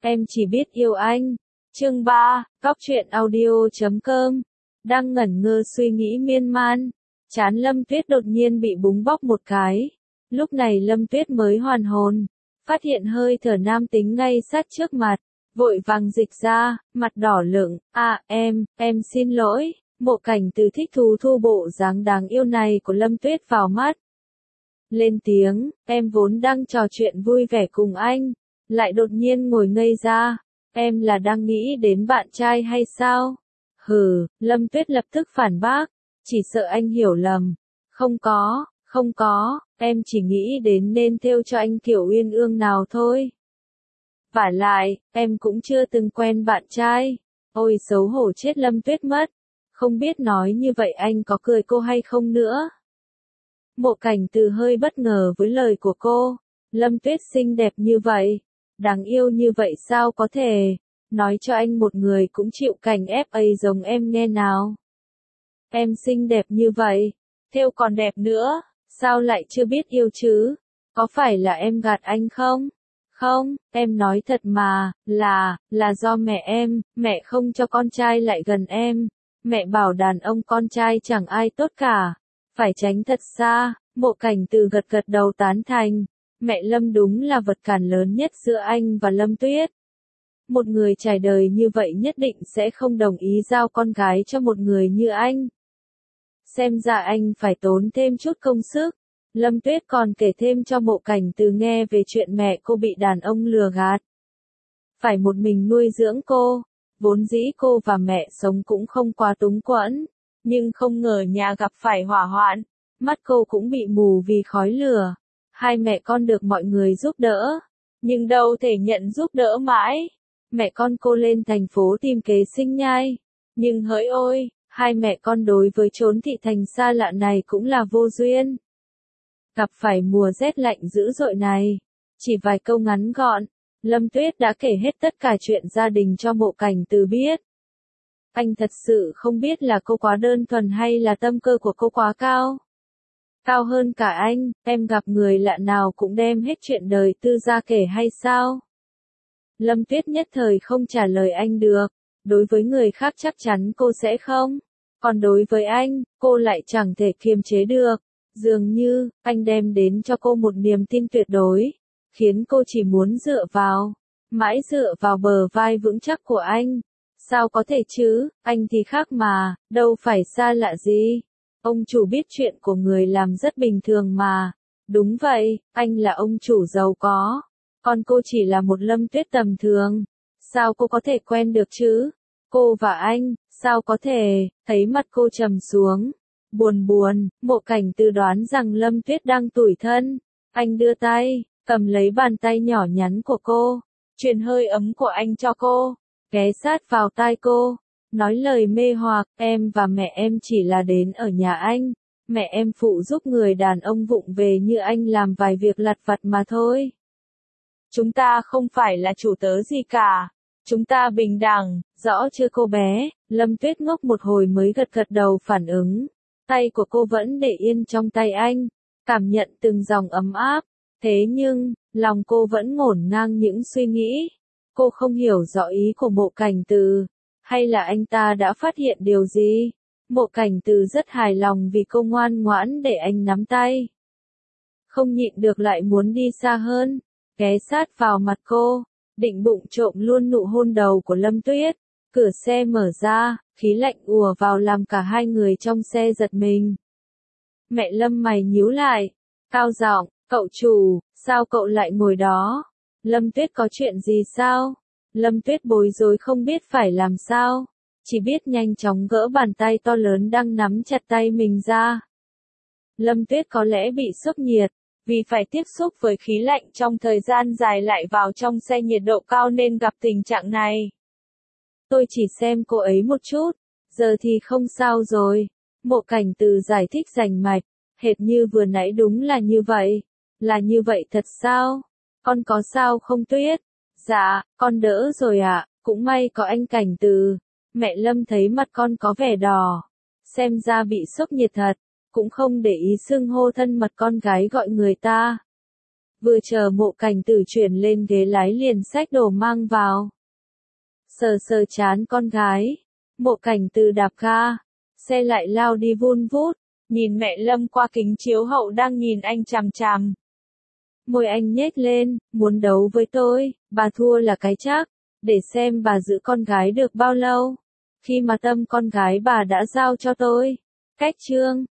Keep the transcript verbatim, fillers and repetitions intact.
em chỉ biết yêu anh. Chương ba, Góc truyện audio chấm com. Đang ngẩn ngơ suy nghĩ miên man, trán Lâm Tuyết đột nhiên bị búng bóc một cái. Lúc này Lâm Tuyết mới hoàn hồn, phát hiện hơi thở nam tính ngay sát trước mặt, vội vàng dịch ra, mặt đỏ lựng, à em, em xin lỗi. Mộ Cảnh Từ thích thú thu bộ dáng đáng yêu này của Lâm Tuyết vào mắt. Lên tiếng, em vốn đang trò chuyện vui vẻ cùng anh, lại đột nhiên ngồi ngây ra, em là đang nghĩ đến bạn trai hay sao? Hừ, Lâm Tuyết lập tức phản bác, chỉ sợ anh hiểu lầm. Không có, không có, em chỉ nghĩ đến nên thêu cho anh kiểu uyên ương nào thôi. Vả lại, em cũng chưa từng quen bạn trai. Ôi xấu hổ chết Lâm Tuyết mất. Không biết nói như vậy anh có cười cô hay không nữa. Mộ Cảnh Từ hơi bất ngờ với lời của cô. Lâm Tuyết xinh đẹp như vậy, đáng yêu như vậy sao có thể. Nói cho anh một người cũng chịu cảnh ép ấy giống em nghe nào. Em xinh đẹp như vậy, thêu còn đẹp nữa, sao lại chưa biết yêu chứ? Có phải là em gạt anh không? Không, em nói thật mà, là, là do mẹ em, mẹ không cho con trai lại gần em. Mẹ bảo đàn ông con trai chẳng ai tốt cả, phải tránh thật xa. Mộ Cảnh Từ gật gật đầu tán thành. Mẹ Lâm đúng là vật cản lớn nhất giữa anh và Lâm Tuyết. Một người trải đời như vậy nhất định sẽ không đồng ý giao con gái cho một người như anh. Xem ra anh phải tốn thêm chút công sức. Lâm Tuyết còn kể thêm cho Mộ Cảnh Từ nghe về chuyện mẹ cô bị đàn ông lừa gạt. Phải một mình nuôi dưỡng cô. Vốn dĩ cô và mẹ sống cũng không quá túng quẫn, nhưng không ngờ nhà gặp phải hỏa hoạn, mắt cô cũng bị mù vì khói lửa. Hai mẹ con được mọi người giúp đỡ, nhưng đâu thể nhận giúp đỡ mãi. Mẹ con cô lên thành phố tìm kế sinh nhai, nhưng hỡi ôi, hai mẹ con đối với chốn thị thành xa lạ này cũng là vô duyên. Gặp phải mùa rét lạnh dữ dội này, chỉ vài câu ngắn gọn, Lâm Tuyết đã kể hết tất cả chuyện gia đình cho Mộ Cảnh Từ biết. Anh thật sự không biết là cô quá đơn thuần hay là tâm cơ của cô quá cao. Cao hơn cả anh, em gặp người lạ nào cũng đem hết chuyện đời tư ra kể hay sao? Lâm Tuyết nhất thời không trả lời anh được. Đối với người khác chắc chắn cô sẽ không. Còn đối với anh, cô lại chẳng thể kiềm chế được. Dường như, anh đem đến cho cô một niềm tin tuyệt đối, khiến cô chỉ muốn dựa vào, mãi dựa vào bờ vai vững chắc của anh. Sao có thể chứ, anh thì khác mà, đâu phải xa lạ gì. Ông chủ biết chuyện của người làm rất bình thường mà. Đúng vậy, anh là ông chủ giàu có, còn cô chỉ là một Lâm Tuyết tầm thường. Sao cô có thể quen được chứ? Cô và anh, sao có thể? Thấy mặt cô trầm xuống, buồn buồn, Mộ Cảnh Từ đoán rằng Lâm Tuyết đang tủi thân. Anh đưa tay, cầm lấy bàn tay nhỏ nhắn của cô, truyền hơi ấm của anh cho cô, ghé sát vào tai cô, nói lời mê hoặc, em và mẹ em chỉ là đến ở nhà anh, mẹ em phụ giúp người đàn ông vụng về như anh làm vài việc lặt vặt mà thôi. Chúng ta không phải là chủ tớ gì cả, chúng ta bình đẳng, rõ chưa cô bé? Lâm Tuyết ngốc một hồi mới gật gật đầu phản ứng, tay của cô vẫn để yên trong tay anh, cảm nhận từng dòng ấm áp. Thế nhưng, lòng cô vẫn ngổn ngang những suy nghĩ. Cô không hiểu rõ ý của Mộ Cảnh Từ, hay là anh ta đã phát hiện điều gì. Mộ Cảnh Từ rất hài lòng vì cô ngoan ngoãn để anh nắm tay. Không nhịn được lại muốn đi xa hơn, ghé sát vào mặt cô, định bụng trộm luôn nụ hôn đầu của Lâm Tuyết. Cửa xe mở ra, khí lạnh ùa vào làm cả hai người trong xe giật mình. Mẹ Lâm mày nhíu lại, cao giọng, cậu chủ, sao cậu lại ngồi đó? Lâm Tuyết có chuyện gì sao? Lâm Tuyết bối rối không biết phải làm sao, chỉ biết nhanh chóng gỡ bàn tay to lớn đang nắm chặt tay mình ra. Lâm Tuyết có lẽ bị sốc nhiệt, vì phải tiếp xúc với khí lạnh trong thời gian dài lại vào trong xe nhiệt độ cao nên gặp tình trạng này. Tôi chỉ xem cô ấy một chút, giờ thì không sao rồi. Mộ Cảnh Từ giải thích rành mạch, hệt như vừa nãy đúng là như vậy. Là như vậy thật sao? Con có sao không Tuyết? Dạ, con đỡ rồi ạ, à, cũng may có anh Cảnh Từ. Mẹ Lâm thấy mặt con có vẻ đỏ, xem ra bị sốc nhiệt thật, cũng không để ý xưng hô thân mật con gái gọi người ta. Vừa chờ Mộ Cảnh Tử chuyển lên ghế lái liền xách đồ mang vào. Sờ sờ chán con gái, Mộ Cảnh Tử đạp ga, xe lại lao đi vun vút, nhìn mẹ Lâm qua kính chiếu hậu đang nhìn anh chằm chằm. Môi anh nhếch lên, muốn đấu với tôi, bà thua là cái chắc, để xem bà giữ con gái được bao lâu. Khi mà tâm con gái bà đã giao cho tôi. Cách chương